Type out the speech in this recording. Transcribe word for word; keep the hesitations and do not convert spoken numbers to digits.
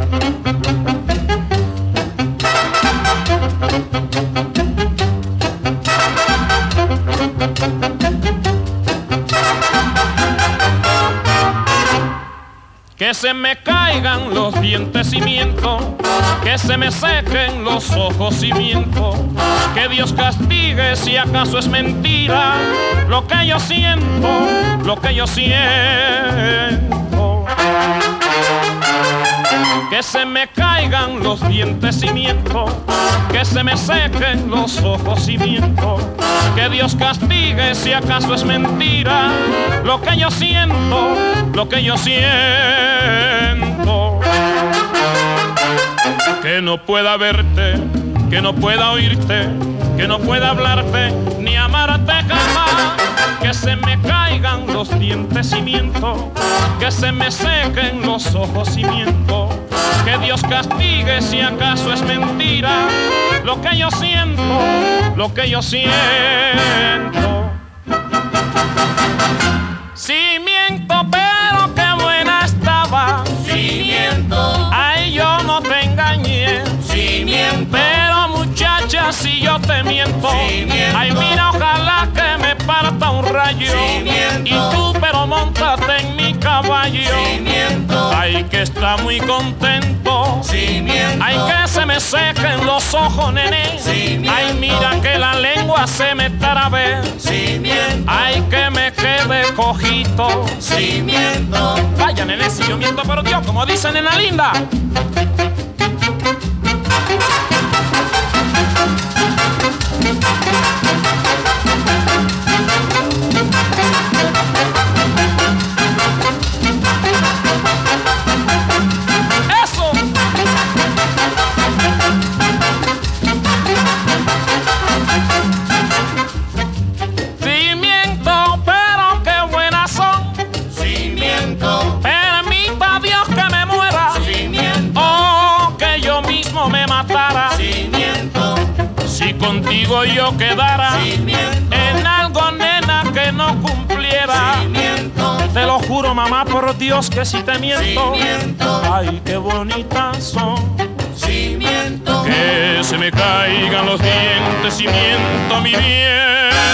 Que se me caigan los dientes y miento, que se me sequen los ojos y miento, que Dios castigue si acaso es mentira lo que yo siento, lo que yo siento. Que se me caigan los dientes y miento, que se me sequen los ojos y miento, que Dios castigue si acaso es mentira lo que yo siento, lo que yo siento. Que no pueda verte, que no pueda oírte, que no pueda hablarte ni amarte jamás. Que se me caigan los dientes y miento, que se me sequen los ojos y miento, que Dios castigue si acaso es mentira lo que yo siento, lo que yo siento. Si miento, pero qué buena estaba. Si miento, Ay, yo no te engañé. si miento, Pero muchacha, si yo te miento, Si miento. ay, mira, ojalá que me parta un rayo. Si miento. Y tú, pero montate en mi caballo. si miento, Ay, que está muy contento. si miento, Ay, que se me sequen los ojos, nene. Si miento. Ay, mira que la lengua se me trabe. si miento, Ay, que me quede cojito. si miento. Vaya, nene, si yo miento, pero Dios, como dice nena linda. ¡Eso! Si miento, pero qué buenas son. Si miento, Permita Dios que me muera. si miento, Oh, que yo mismo me matara. si miento, Si contigo yo quedara si miento, en algo, nena, que no cumpliera. si miento, Te lo juro, mamá, por Dios, que si te si miento. miento, Ay, qué bonitas son. si miento, Que se me caigan los dientes y miento mi bien.